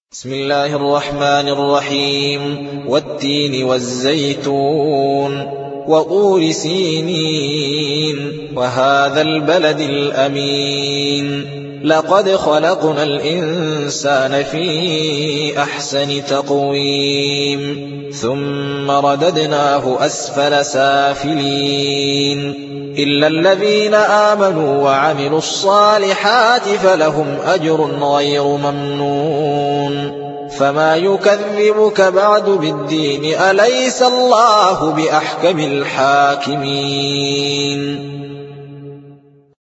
بسم الله الرحمن الرحيم والتين والزيتون وطور سينين وهذا البلد الأمين لقد خلقنا الإنسان في أحسن تقويم ثم رددناه أسفل سافلين إلا الذين آمنوا وعملوا الصالحات فلهم أجر غير ممنون فما يكذبك بعد بالدين أليس الله بأحكم الحاكمين